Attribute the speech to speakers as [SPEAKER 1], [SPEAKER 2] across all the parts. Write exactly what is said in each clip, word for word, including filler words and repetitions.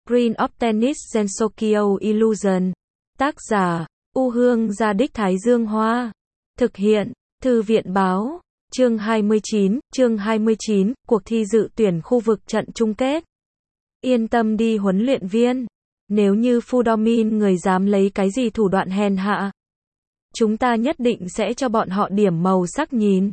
[SPEAKER 1] Screen of Tennis Gensokyo Illusion. Tác giả, U Hương Gia Đích Thái Dương Hoa. Thực hiện, Thư viện Báo. Chương hai mươi chín, chương hai mươi chín, cuộc thi dự tuyển khu vực trận chung kết. Yên tâm đi huấn luyện viên. Nếu như Fudomin người dám lấy cái gì thủ đoạn hèn hạ, chúng ta nhất định sẽ cho bọn họ điểm màu sắc nhìn.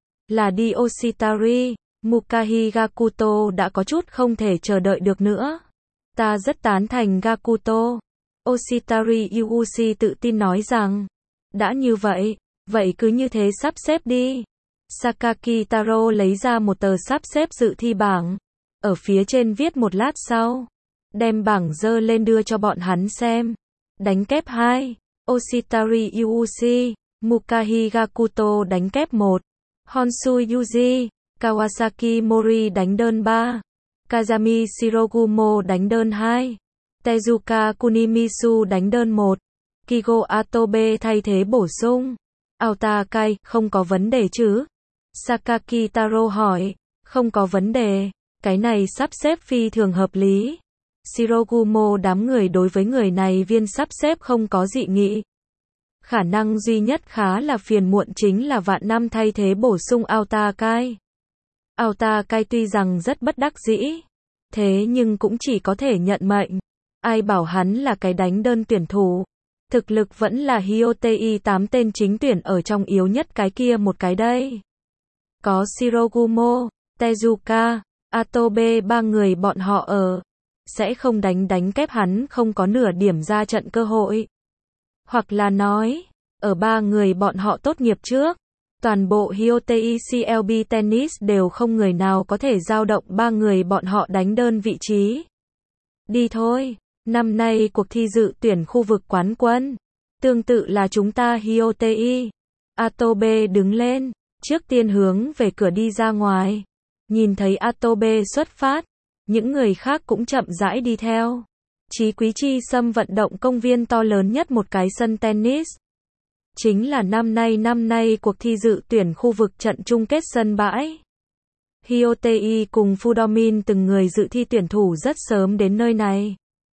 [SPEAKER 1] Là đi Oshitari, Mukahi Gakuto đã có chút không thể chờ đợi được nữa. Ta rất tán thành Gakuto. Oshitari Yuuchi tự tin nói rằng, đã như vậy, vậy cứ như thế sắp xếp đi. Sakaki Taro lấy ra một tờ sắp xếp dự thi bảng. Ở phía trên viết một lát sau, đem bảng dơ lên đưa cho bọn hắn xem. Đánh kép hai, Oshitari Yuuchi, Mukahi Gakuto đánh kép một, Honshu Yuji, Kawasaki Mori đánh đơn ba, Kazami Shirogumo đánh đơn hai, Tezuka Kunimisu đánh đơn một, Kigo Atobe thay thế bổ sung. Aota Kai, không có vấn đề chứ? Sakaki Taro hỏi. Không có vấn đề, cái này sắp xếp phi thường hợp lý. Shirogumo đám người đối với người này viên sắp xếp không có dị nghị. Khả năng duy nhất khá là phiền muộn chính là vạn năm thay thế bổ sung Aota Kai. Aota Kai tuy rằng rất bất đắc dĩ, thế nhưng cũng chỉ có thể nhận mệnh. Ai bảo hắn là cái đánh đơn tuyển thủ. Thực lực vẫn là Hyotei tám tên chính tuyển ở trong yếu nhất cái kia một cái đây. Có Shirogumo, Tezuka, Atobe ba người bọn họ ở. Sẽ không đánh đánh kép hắn không có nửa điểm ra trận cơ hội. Hoặc là nói, ở ba người bọn họ tốt nghiệp trước, toàn bộ Hyotei xê lờ bê Tennis đều không người nào có thể dao động ba người bọn họ đánh đơn vị trí. Đi thôi, năm nay cuộc thi dự tuyển khu vực quán quân. Tương tự là chúng ta Hyotei. Atobe đứng lên, trước tiên hướng về cửa đi ra ngoài. Nhìn thấy Atobe xuất phát, những người khác cũng chậm rãi đi theo. Chí Quý Chi Sâm vận động công viên to lớn nhất một cái sân tennis. Chính là năm nay năm nay cuộc thi dự tuyển khu vực trận chung kết sân bãi. Hyotei cùng Fudomin từng người dự thi tuyển thủ rất sớm đến nơi này.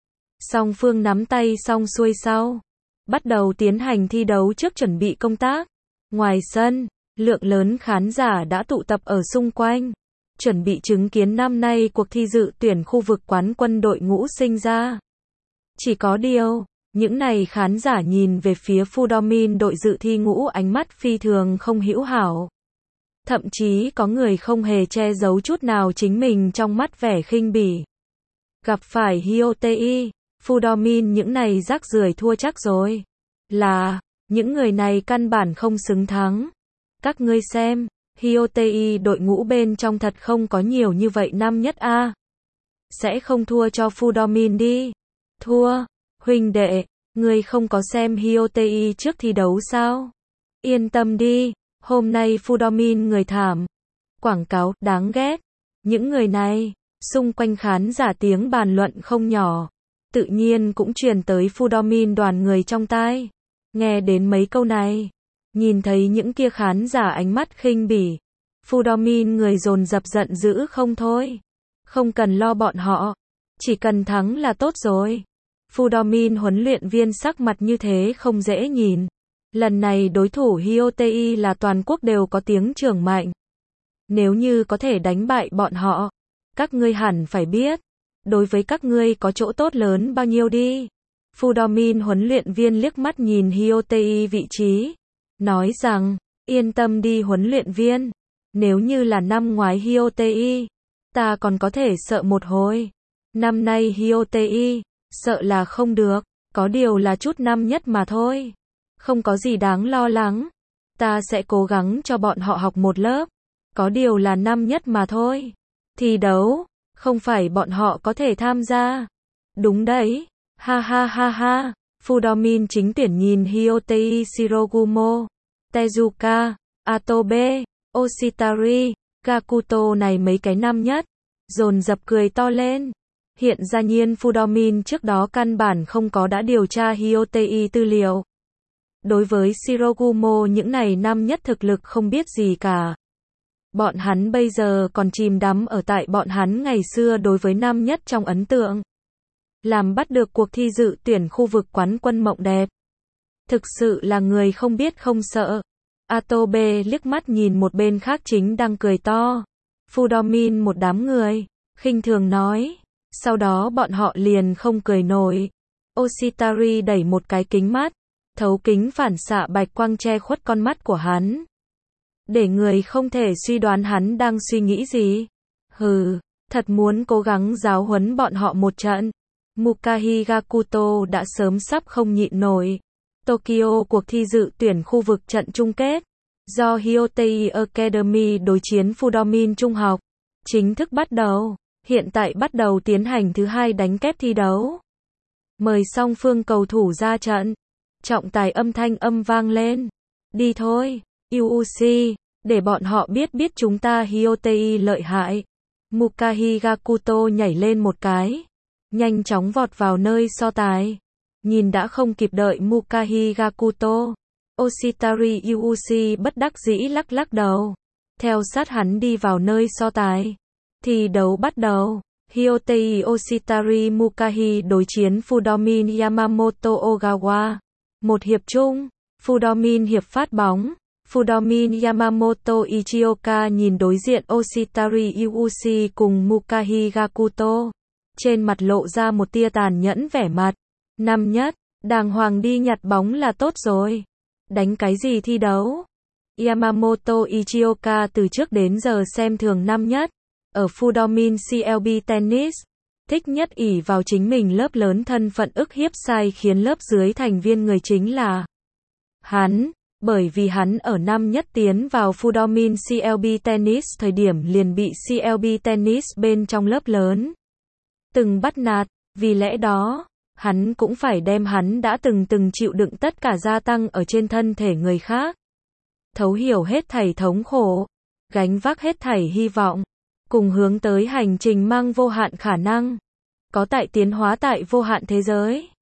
[SPEAKER 1] Song phương nắm tay xong xuôi sau, bắt đầu tiến hành thi đấu trước chuẩn bị công tác. Ngoài sân, lượng lớn khán giả đã tụ tập ở xung quanh, chuẩn bị chứng kiến năm nay cuộc thi dự tuyển khu vực quán quân đội ngũ sinh ra. Chỉ có điều, những này khán giả nhìn về phía Fudomin đội dự thi ngũ ánh mắt phi thường không hữu hảo. Thậm chí có người không hề che giấu chút nào chính mình trong mắt vẻ khinh bỉ. Gặp phải Hyotei, Fudomin những này rác rưởi thua chắc rồi. Là, những người này căn bản không xứng thắng. Các ngươi xem, Hyotei đội ngũ bên trong thật không có nhiều như vậy năm nhất a. Sẽ không thua cho Fudomin đi. Thua, huynh đệ, ngươi không có xem Hyotei trước thi đấu sao? Yên tâm đi, hôm nay Fudomin người thảm. Quảng cáo, đáng ghét. Những người này, xung quanh khán giả tiếng bàn luận không nhỏ. Tự nhiên cũng truyền tới Fudomin đoàn người trong tai. Nghe đến mấy câu này, nhìn thấy những kia khán giả ánh mắt khinh bỉ, Fudomin người dồn dập giận dữ không thôi. Không cần lo bọn họ, chỉ cần thắng là tốt rồi. Fudomin huấn luyện viên sắc mặt như thế không dễ nhìn. Lần này đối thủ Hyotei là toàn quốc đều có tiếng trưởng mạnh. Nếu như có thể đánh bại bọn họ, các ngươi hẳn phải biết, đối với các ngươi có chỗ tốt lớn bao nhiêu đi. Fudomin huấn luyện viên liếc mắt nhìn Hyotei vị trí, nói rằng, yên tâm đi huấn luyện viên, nếu như là năm ngoái Hyotei, ta còn có thể sợ một hồi. Năm nay Hyotei, sợ là không được, có điều là chút năm nhất mà thôi. Không có gì đáng lo lắng, ta sẽ cố gắng cho bọn họ học một lớp, có điều là năm nhất mà thôi. Thi đấu, không phải bọn họ có thể tham gia. Đúng đấy, ha ha ha ha, Fudomin chính tuyển nhìn Hyotei Shirogumo, Tezuka, Atobe, Oshitari, Gakuto này mấy cái năm nhất, dồn dập cười to lên. Hiện ra nhiên Fudomin trước đó căn bản không có đã điều tra Hyotei tư liệu. Đối với Shirogumo những này năm nhất thực lực không biết gì cả. Bọn hắn bây giờ còn chìm đắm ở tại bọn hắn ngày xưa đối với năm nhất trong ấn tượng. làm bắt được cuộc thi dự tuyển khu vực quán quân mộng đẹp. Thực sự là người không biết không sợ. Atobe liếc mắt nhìn một bên khác chính đang cười to. Fudomin một đám người, khinh thường nói. Sau đó bọn họ liền không cười nổi. Oshitari đẩy một cái kính mắt, thấu kính phản xạ bạch quang che khuất con mắt của hắn. Để người không thể suy đoán hắn đang suy nghĩ gì. Hừ, thật muốn cố gắng giáo huấn bọn họ một trận. Mukahi Gakuto đã sớm sắp không nhịn nổi. Tokyo cuộc thi dự tuyển khu vực trận chung kết, do Hyotei Academy đối chiến Fudomin Trung học, chính thức bắt đầu. Hiện tại bắt đầu tiến hành thứ hai đánh kép thi đấu. Mời song phương cầu thủ ra trận. Trọng tài âm thanh âm vang lên. Đi thôi, u u xê, để bọn họ biết biết chúng ta Hyotei lợi hại. Mukahi Gakuto nhảy lên một cái, nhanh chóng vọt vào nơi so tài. Nhìn đã không kịp đợi Mukahi Gakuto, Oshitari u u xê bất đắc dĩ lắc lắc đầu. Theo sát hắn đi vào nơi so tài. Thi đấu bắt đầu. Hyotei Oshitari Mukahi đối chiến Fudomin Yamamoto Ogawa. Một hiệp chung, Fudomin hiệp phát bóng. Fudomin Yamamoto Ichioka nhìn đối diện Oshitari u u xê cùng Mukahi Gakuto. Trên mặt lộ ra một tia tàn nhẫn vẻ mặt. Năm nhất, đàng hoàng đi nhặt bóng là tốt rồi. Đánh cái gì thi đấu? Yamamoto Ichioka từ trước đến giờ xem thường năm nhất. Ở Fudomin xê lờ bê Tennis, thích nhất ỷ vào chính mình lớp lớn thân phận ức hiếp sai khiến lớp dưới thành viên người chính là hắn, bởi vì hắn ở năm nhất tiến vào Fudomin xê lờ bê Tennis thời điểm liền bị xê lờ bê Tennis bên trong lớp lớn từng bắt nạt, vì lẽ đó, hắn cũng phải đem hắn đã từng từng chịu đựng tất cả gia tăng ở trên thân thể người khác. Thấu hiểu hết thảy thống khổ, gánh vác hết thảy hy vọng, cùng hướng tới hành trình mang vô hạn khả năng, có tại tiến hóa tại vô hạn thế giới.